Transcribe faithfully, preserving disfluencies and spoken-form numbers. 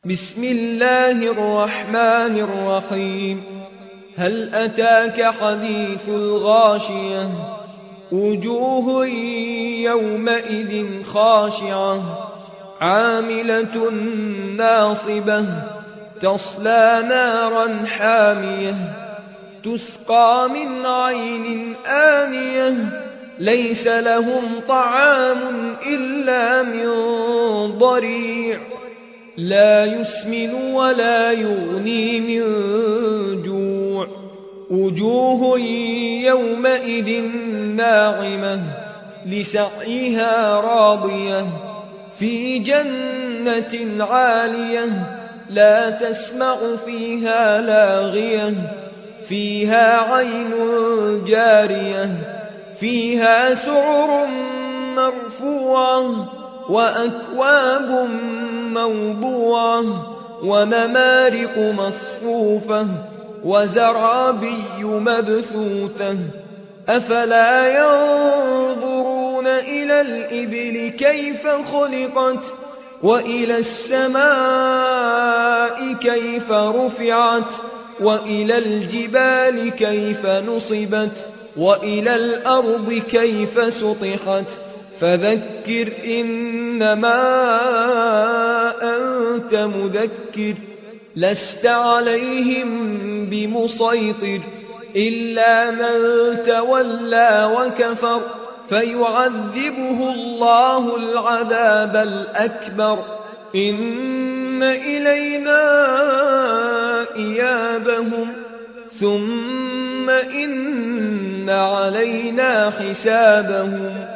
بسم الله الرحمن الرحيم هل أتاك حديث الغاشية وجوه يومئذ خاشعة عاملة ناصبة تصلى نارا حامية تسقى من عين آنية ليس لهم طعام إلا من ضريع لا يسمن ولا يغني من جوع وجوه يومئذ ناعمة لسعيها راضية في جنة عالية لا تسمع فيها لاغية فيها عين جارية فيها سرر مرفوعة وأكواب موضوعة ونمارق مصفوفة وزرابي مبثوثة أفلا ينظرون إلى الإبل كيف خلقت وإلى السماء كيف رفعت وإلى الجبال كيف نصبت وإلى الأرض كيف سطحت فذكر إنما أنت مذكر لست عليهم بمسيطر إلا من تولى وكفر فيعذبه الله العذاب الأكبر إن إلينا إيابهم ثم إن علينا حسابهم